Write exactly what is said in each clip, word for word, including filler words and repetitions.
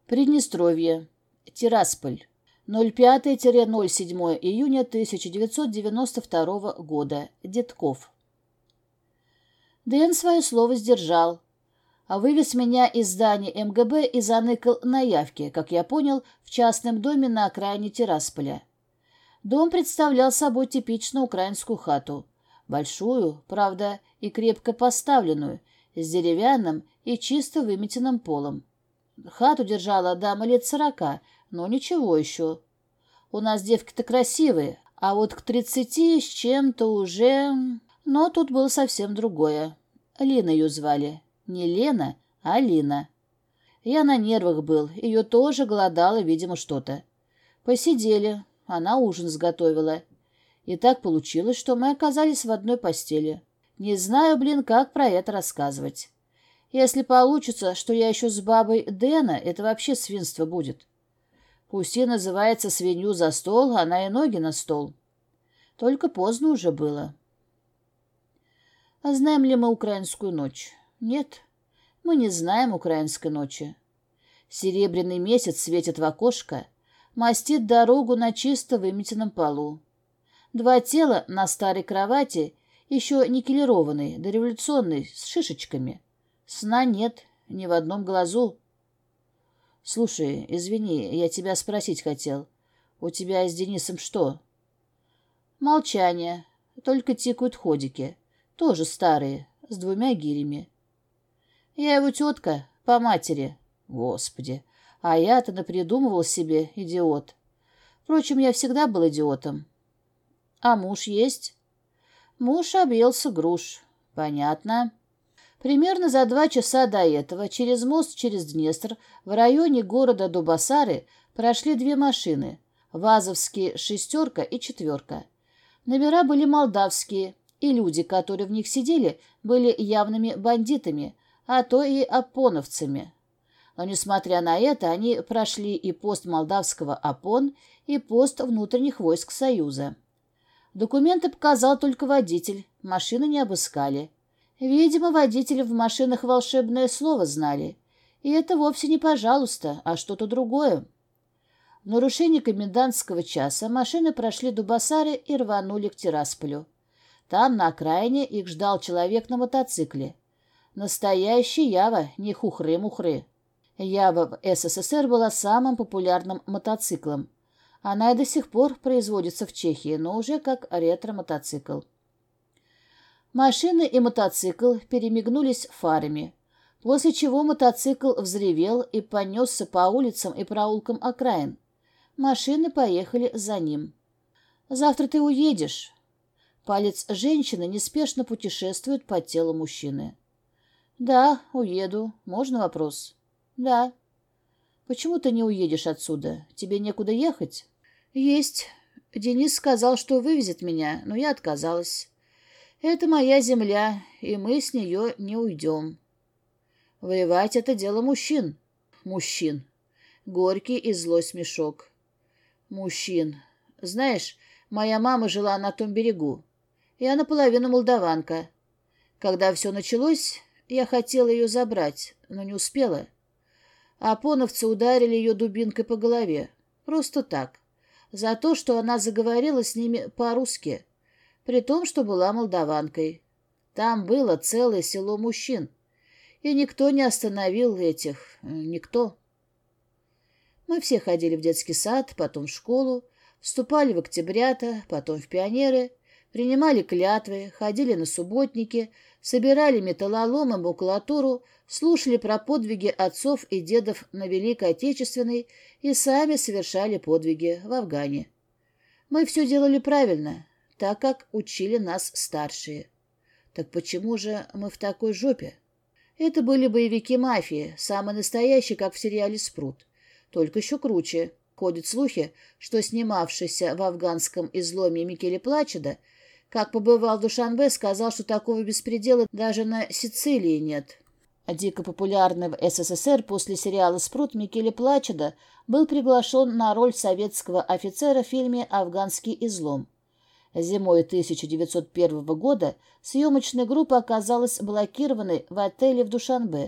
Приднестровье. Тирасполь. ноль пятое-ноль седьмое июня тысяча девятьсот девяносто второго года. Детков. Дэн свое слово сдержал, а вывез меня из здания эм гэ бэ и заныкал на явке, как я понял, в частном доме на окраине Тирасполя. Дом представлял собой типично украинскую хату. Большую, правда, и крепко поставленную, с деревянным и чисто выметенным полом. Хату держала дама лет сорока, но ничего еще. У нас девки-то красивые, а вот к тридцати с чем-то уже... Но тут было совсем другое. Лина ее звали. Не Лена, а Лина. Я на нервах был, ее тоже голодало, видимо, что-то. Посидели, она ужин сготовила. И так получилось, что мы оказались в одной постели. Не знаю, блин, как про это рассказывать. Если получится, что я еще с бабой Дэна, это вообще свинство будет. Пусть и называется свинью за стол, она и ноги на стол. Только поздно уже было. А знаем ли мы украинскую ночь? Нет, мы не знаем украинской ночи. Серебряный месяц светит в окошко, мастит дорогу на чисто выметенном полу. Два тела на старой кровати, еще никелированной, дореволюционной, с шишечками. Сна нет, ни в одном глазу. Слушай, извини, я тебя спросить хотел. У тебя с Денисом что? Молчание, только тикают ходики. Тоже старые, с двумя гирями. Я его тетка, по матери. Господи, а я-то напридумывал себе, идиот. Впрочем, я всегда был идиотом. А муж есть? Муж объелся груш. Понятно. Примерно за два часа до этого через мост через Днестр в районе города Дубасары прошли две машины — вазовские «шестерка» и «четверка». Номера были молдавские, и люди, которые в них сидели, были явными бандитами, а то и опоновцами. Но, несмотря на это, они прошли и пост молдавского ОПОН, и пост внутренних войск Союза. Документы показал только водитель, машины не обыскали. Видимо, водители в машинах волшебное слово знали. И это вовсе не «пожалуйста», а что-то другое. В нарушении комендантского часа машины прошли Дубасары и рванули к Тирасполю. Там, на окраине, их ждал человек на мотоцикле. Настоящий Ява, не хухры-мухры. Ява в эс эс эс эр была самым популярным мотоциклом. Она и до сих пор производится в Чехии, но уже как ретро-мотоцикл. Машины и мотоцикл перемигнулись фарами, после чего мотоцикл взревел и понесся по улицам и проулкам окраин. Машины поехали за ним. «Завтра ты уедешь». Палец женщины неспешно путешествует по телу мужчины. «Да, уеду. Можно вопрос?» «Да». «Почему ты не уедешь отсюда? Тебе некуда ехать?» «Есть. Денис сказал, что вывезет меня, но я отказалась. Это моя земля, и мы с нее не уйдем. Воевать — это дело мужчин. Мужчин. Горький и злой смешок. Мужчин. Знаешь, моя мама жила на том берегу. Я наполовину молдаванка. Когда все началось, я хотела ее забрать, но не успела. Апоновцы ударили ее дубинкой по голове. Просто так. За то, что она заговорила с ними по-русски. При том, что была молдаванкой. Там было целое село мужчин. И никто не остановил этих... Никто. Мы все ходили в детский сад, потом в школу, вступали в октябрята, потом в пионеры, принимали клятвы, ходили на субботники, собирали металлолом и макулатуру, слушали про подвиги отцов и дедов на Великой Отечественной и сами совершали подвиги в Афгане. Мы все делали правильно, так как учили нас старшие. Так почему же мы в такой жопе? Это были боевики мафии, самые настоящие, как в сериале «Спрут». Только еще круче. Ходят слухи, что снимавшийся в афганском изломе Микеле Плачеда, как побывал в Душанбе, сказал, что такого беспредела даже на Сицилии нет. А дико популярный в эс эс эс эр после сериала «Спрут» Микеле Плачеда был приглашен на роль советского офицера в фильме «Афганский излом». Зимой тысяча девятьсот первого года съемочная группа оказалась блокированной в отеле в Душанбе,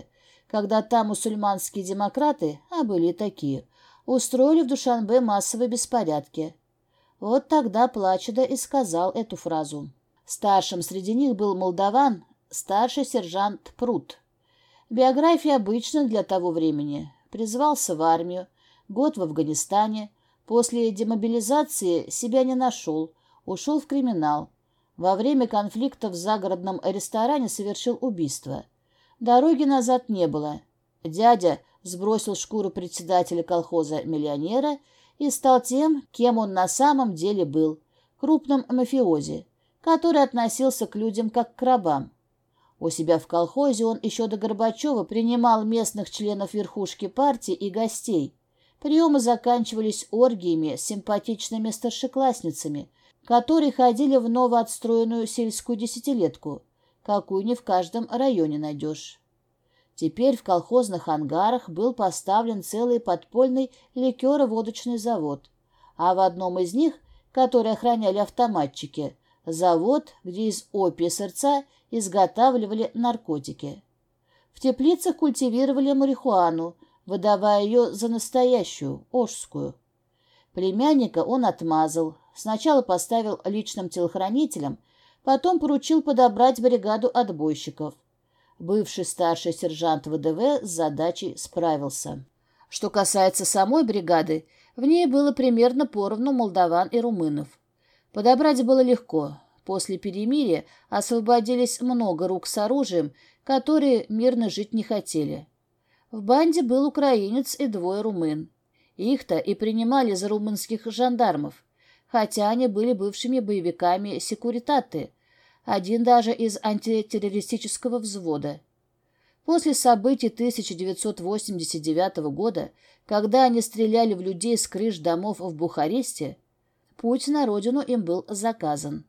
когда там мусульманские демократы, а были и такие, устроили в Душанбе массовые беспорядки. Вот тогда Плачеда и сказал эту фразу. Старшим среди них был молдаван, старший сержант Прут. Биография обычная для того времени. Призвался в армию, год в Афганистане, после демобилизации себя не нашел, ушел в криминал. Во время конфликта в загородном ресторане совершил убийство. Дороги назад не было. Дядя сбросил шкуру председателя колхоза-миллионера и стал тем, кем он на самом деле был, крупным мафиози, который относился к людям как к рабам. У себя в колхозе он еще до Горбачева принимал местных членов верхушки партии и гостей. Приемы заканчивались оргиями с симпатичными старшеклассницами, которые ходили в новоотстроенную сельскую десятилетку, какую не в каждом районе найдешь. Теперь в колхозных ангарах был поставлен целый подпольный ликеро-водочный завод, а в одном из них, который охраняли автоматчики, завод, где из опия сырца изготавливали наркотики. В теплицах культивировали марихуану, выдавая ее за настоящую, ожскую. Племянника он отмазал, сначала поставил личным телохранителем, потом поручил подобрать бригаду отбойщиков. Бывший старший сержант ВДВ с задачей справился. Что касается самой бригады, в ней было примерно поровну молдаван и румынов. Подобрать было легко. После перемирия освободились много рук с оружием, которые мирно жить не хотели. В банде был украинец и двое румын. Их-то и принимали за румынских жандармов, хотя они были бывшими боевиками секуритаты, один даже из антитеррористического взвода. После событий тысяча девятьсот восемьдесят девятого года, когда они стреляли в людей с крыш домов в Бухаресте, путь на родину им был заказан.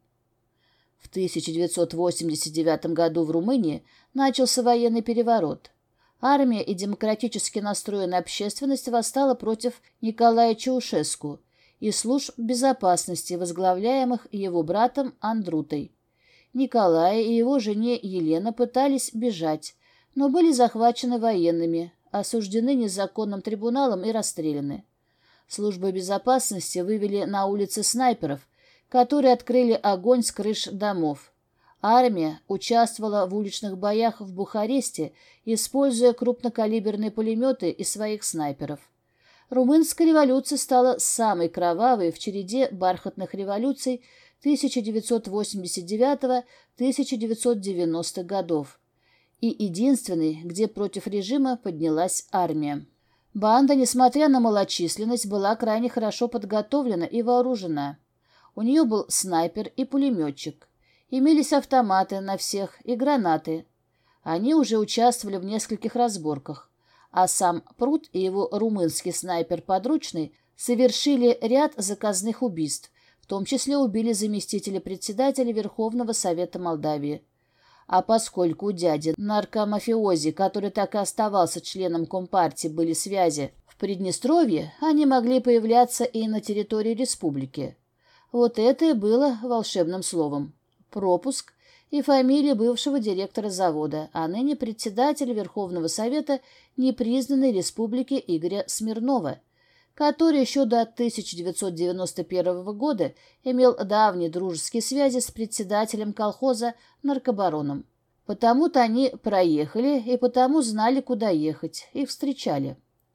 В тысяча девятьсот восемьдесят девятом году в Румынии начался военный переворот. Армия и демократически настроенная общественность восстала против Николая Чаушеску и служб безопасности, возглавляемых его братом Андрутой. Николай и его жене Елена пытались бежать, но были захвачены военными, осуждены незаконным трибуналом и расстреляны. Службы безопасности вывели на улицы снайперов, которые открыли огонь с крыш домов. Армия участвовала в уличных боях в Бухаресте, используя крупнокалиберные пулеметы и своих снайперов. Румынская революция стала самой кровавой в череде бархатных революций тысяча девятьсот восемьдесят девятого — тысяча девятьсот девяностых годов и единственной, где против режима поднялась армия. Банда, несмотря на малочисленность, была крайне хорошо подготовлена и вооружена. У нее был снайпер и пулеметчик. Имелись автоматы на всех и гранаты. Они уже участвовали в нескольких разборках, а сам Прут и его румынский снайпер-подручный совершили ряд заказных убийств, в том числе убили заместителя председателя Верховного Совета Молдавии. А поскольку у дяди наркомафиози, который так и оставался членом Компартии, были связи в Приднестровье, они могли появляться и на территории республики. Вот это и было волшебным словом. Пропуск и фамилия бывшего директора завода, а ныне председателя Верховного Совета непризнанной республики Игоря Смирнова, который еще до тысяча девятьсот девяносто первого года имел давние дружеские связи с председателем колхоза наркобароном. Потому-то они проехали и потому знали, куда ехать, и встречали.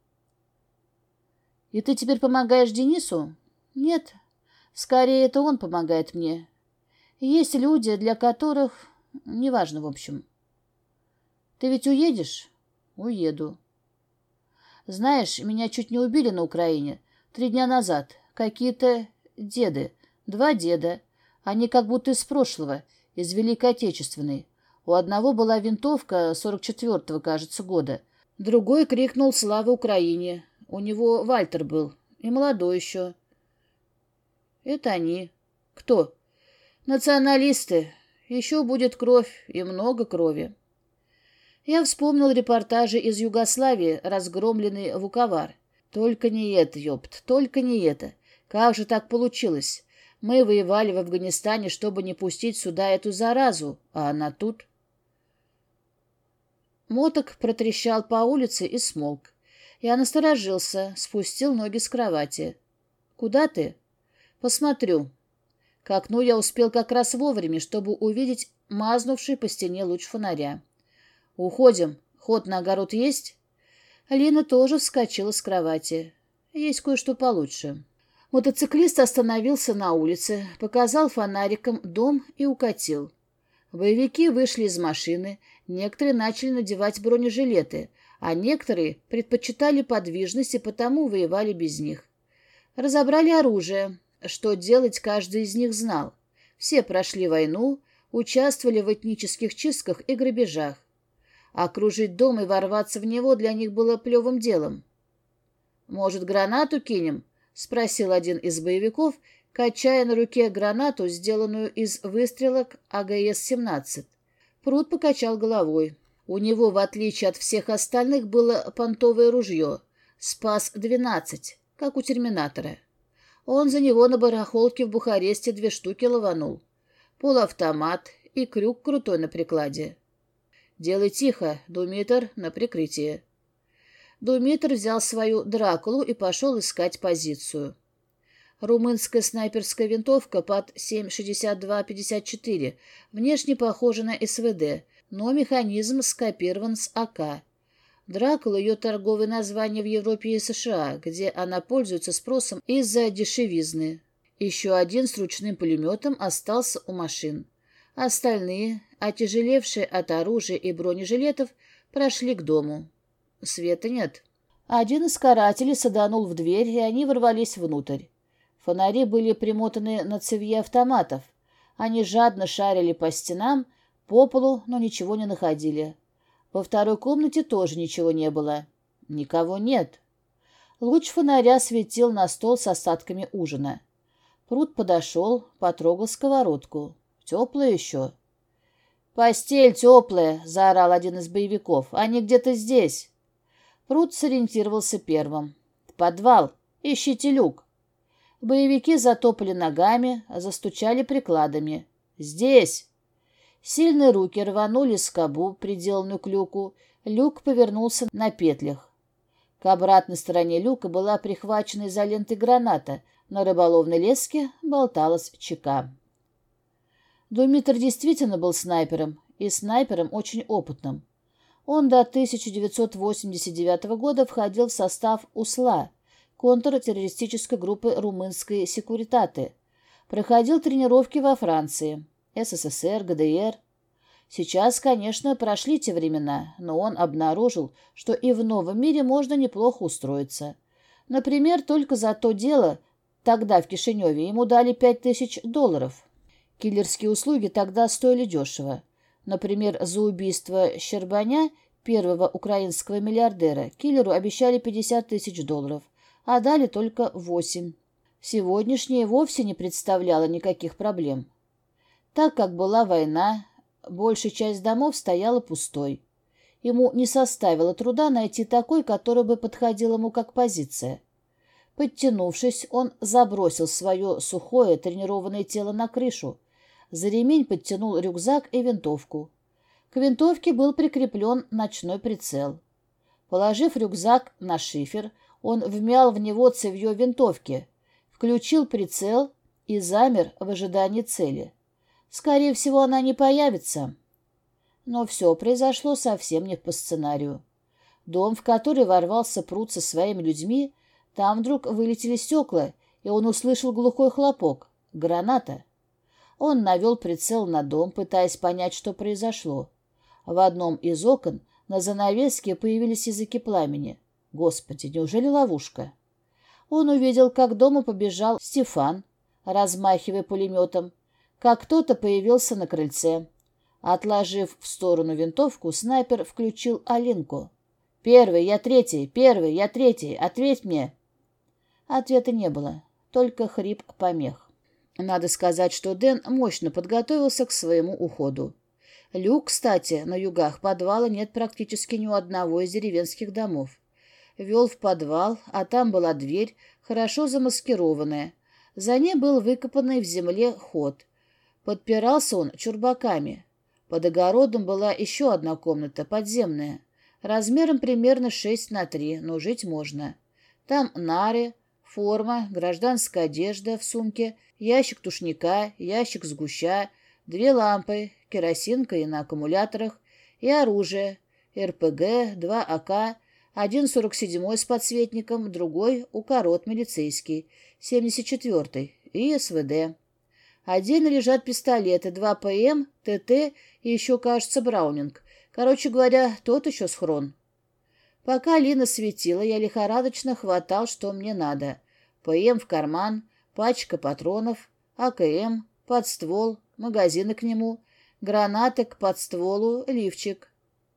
«И ты теперь помогаешь Денису?» «Нет, скорее это он помогает мне. Есть люди, для которых... Неважно, в общем. Ты ведь уедешь?» «Уеду. Знаешь, меня чуть не убили на Украине. Три дня назад. Какие-то деды. Два деда. Они как будто из прошлого, из Великой Отечественной. У одного была винтовка сорок четвёртого, кажется, года. Другой крикнул «Слава Украине!». У него Вальтер был. И молодой еще. Это они. Кто? Националисты. Еще будет кровь, и много крови. Я вспомнил репортажи из Югославии, разгромленный Вуковар. Только не это, ёпт, только не это. Как же так получилось? Мы воевали в Афганистане, чтобы не пустить сюда эту заразу, а она тут. Моток протрещал по улице и смолк. Я насторожился, спустил ноги с кровати. «Куда ты?» «Посмотрю». К окну я успел как раз вовремя, чтобы увидеть мазнувший по стене луч фонаря. «Уходим. Ход на огород есть?» Лина тоже вскочила с кровати. «Есть кое-что получше». Мотоциклист остановился на улице, показал фонариком дом и укатил. Боевики вышли из машины, некоторые начали надевать бронежилеты, а некоторые предпочитали подвижность и потому воевали без них. Разобрали оружие. Что делать, каждый из них знал. Все прошли войну, участвовали в этнических чистках и грабежах. Окружить дом и ворваться в него для них было плевым делом. «Может, гранату кинем?» — спросил один из боевиков, качая на руке гранату, сделанную из выстрелок А Г С семнадцать. Прут покачал головой. У него, в отличие от всех остальных, было понтовое ружье «Спас двенадцать», как у терминатора. Он за него на барахолке в Бухаресте две штуки лованул. Полуавтомат и крюк крутой на прикладе. «Делай тихо, Думитр на прикрытие». Думитр взял свою «Дракулу» и пошел искать позицию. Румынская снайперская винтовка под семь шестьдесят два пятьдесят четыре, внешне похожа на С В Д, но механизм скопирован с А К. «Дракула» — ее торговое название в Европе и С Ш А, где она пользуется спросом из-за дешевизны. Еще один с ручным пулеметом остался у машин. Остальные, отяжелевшие от оружия и бронежилетов, прошли к дому. Света нет. Один из карателей саданул в дверь, и они ворвались внутрь. Фонари были примотаны на цевье автоматов. Они жадно шарили по стенам, по полу, но ничего не находили. Во второй комнате тоже ничего не было. Никого нет. Луч фонаря светил на стол с остатками ужина. Прут подошел, потрогал сковородку. Теплая еще. «Постель теплая!» — заорал один из боевиков. «Они где-то здесь!» Прут сориентировался первым. «Подвал! Ищите люк!» Боевики затопали ногами, застучали прикладами. «Здесь!» Сильные руки рванули скобу, приделанную к люку. Люк повернулся на петлях. К обратной стороне люка была прихвачена изолентой граната. На рыболовной леске болталась чека. Думитр действительно был снайпером, и снайпером очень опытным. Он до тысяча девятьсот восемьдесят девятого года входил в состав УСЛА, контртеррористической группы румынской «Секуритаты». Проходил тренировки во Франции, С С С Р, Г Д Р. Сейчас, конечно, прошли те времена, но он обнаружил, что и в новом мире можно неплохо устроиться. Например, только за то дело, тогда в Кишиневе ему дали пять тысяч долларов. Киллерские услуги тогда стоили дешево. Например, за убийство Щербаня, первого украинского миллиардера, киллеру обещали пятьдесят тысяч долларов, а дали только восемь. Сегодняшнее вовсе не представляло никаких проблем. Так как была война, большая часть домов стояла пустой. Ему не составило труда найти такой, который бы подходил ему как позиция. Подтянувшись, он забросил свое сухое тренированное тело на крышу. За ремень подтянул рюкзак и винтовку. К винтовке был прикреплен ночной прицел. Положив рюкзак на шифер, он вмял в него цевье винтовки, включил прицел и замер в ожидании цели. Скорее всего, она не появится. Но все произошло совсем не по сценарию. Дом, в который ворвался Прут со своими людьми, там вдруг вылетели стекла, и он услышал глухой хлопок. Граната. Он навел прицел на дом, пытаясь понять, что произошло. В одном из окон на занавеске появились языки пламени. Господи, неужели ловушка? Он увидел, как к дому побежал Стефан, размахивая пулеметом, как кто-то появился на крыльце. Отложив в сторону винтовку, снайпер включил Алинку. «Первый, я третий! Первый, я третий! Ответь мне!» Ответа не было, только хрип помех. Надо сказать, что Дэн мощно подготовился к своему уходу. Люк, кстати, на югах подвала нет практически ни у одного из деревенских домов. Вел в подвал, а там была дверь, хорошо замаскированная. За ней был выкопанный в земле ход. Подпирался он чурбаками. Под огородом была еще одна комната, подземная, размером примерно шесть на три, но жить можно. Там нары, форма, гражданская одежда в сумке, ящик тушника, ящик сгуща, две лампы, керосинка и на аккумуляторах, и оружие, эр пэ гэ, два а ка, один сорок седьмой с подсветником, другой укорот милицейский, семьдесят четвёртый, и эс вэ дэ. Отдельно лежат пистолеты, два пэ эм, тэ тэ и еще, кажется, браунинг. Короче говоря, тот еще схрон. Пока Лина светила, я лихорадочно хватал, что мне надо. пэ эм в карман, пачка патронов, а ка эм, подствол, магазины к нему, гранаты к подстволу, лифчик.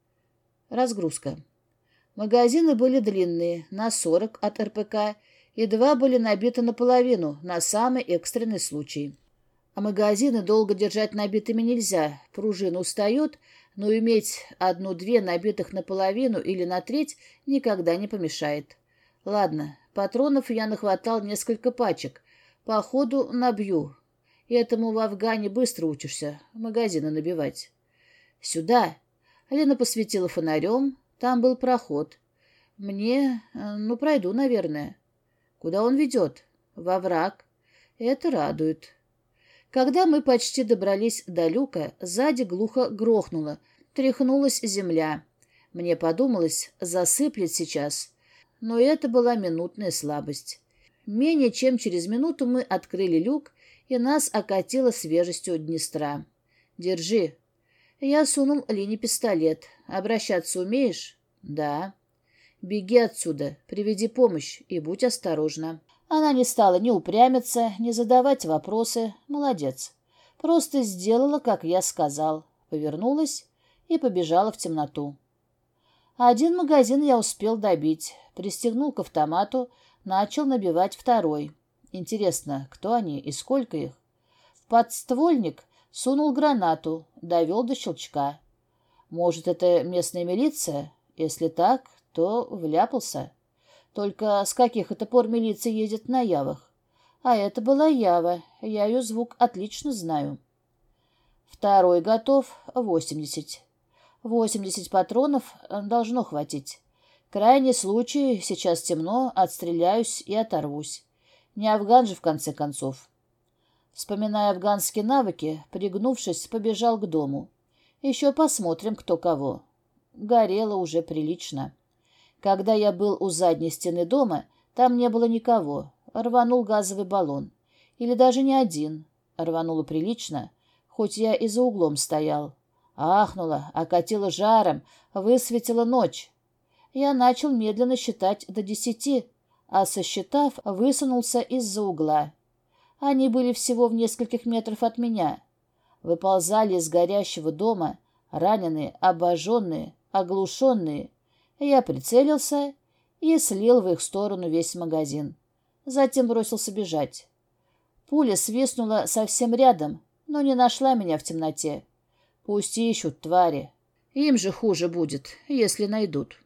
Разгрузка. Магазины были длинные, на сорок от эр пэ ка, и два были набиты наполовину, на самый экстренный случай. А магазины долго держать набитыми нельзя, пружина устает, но иметь одну-две набитых наполовину или на треть никогда не помешает. Ладно, патронов я нахватал несколько пачек, по ходу набью. Этому в Афгане быстро учишься, магазины набивать. Сюда. Лена посветила фонарем, там был проход. Мне, ну, пройду, наверное. Куда он ведет? Во враг. Это радует. Когда мы почти добрались до люка, сзади глухо грохнуло, тряхнулась земля. Мне подумалось, засыплет сейчас. Но это была минутная слабость. Менее чем через минуту мы открыли люк, и нас окатило свежестью Днестра. «Держи». Я сунул Лине пистолет. «Обращаться умеешь?» «Да». «Беги отсюда, приведи помощь и будь осторожна». Она не стала ни упрямиться, ни задавать вопросы. Молодец. Просто сделала, как я сказал. Повернулась и побежала в темноту. Один магазин я успел добить. Пристегнул к автомату, начал набивать второй. Интересно, кто они и сколько их? В подствольник сунул гранату, довел до щелчка. Может, это местная милиция? Если так, то вляпался. Только с каких это пор милиция ездит на Явах? А это была Ява, я ее звук отлично знаю. Второй готов, восемьдесят. Восемьдесят патронов должно хватить. Крайний случай, сейчас темно, отстреляюсь и оторвусь. Не афган же, в конце концов. Вспоминая афганские навыки, пригнувшись, побежал к дому. Еще посмотрим, кто кого. Горело уже прилично. Когда я был у задней стены дома, там не было никого. Рванул газовый баллон. Или даже не один. Рвануло прилично, хоть я и за углом стоял. Ахнуло, окатило жаром, высветила ночь. Я начал медленно считать до десяти, а сосчитав, высунулся из-за угла. Они были всего в нескольких метрах от меня. Выползали из горящего дома, раненые, обожженные, оглушенные. Я прицелился и слил в их сторону весь магазин. Затем бросился бежать. Пуля свистнула совсем рядом, но не нашла меня в темноте. Пусть ищут, твари. Им же хуже будет, если найдут.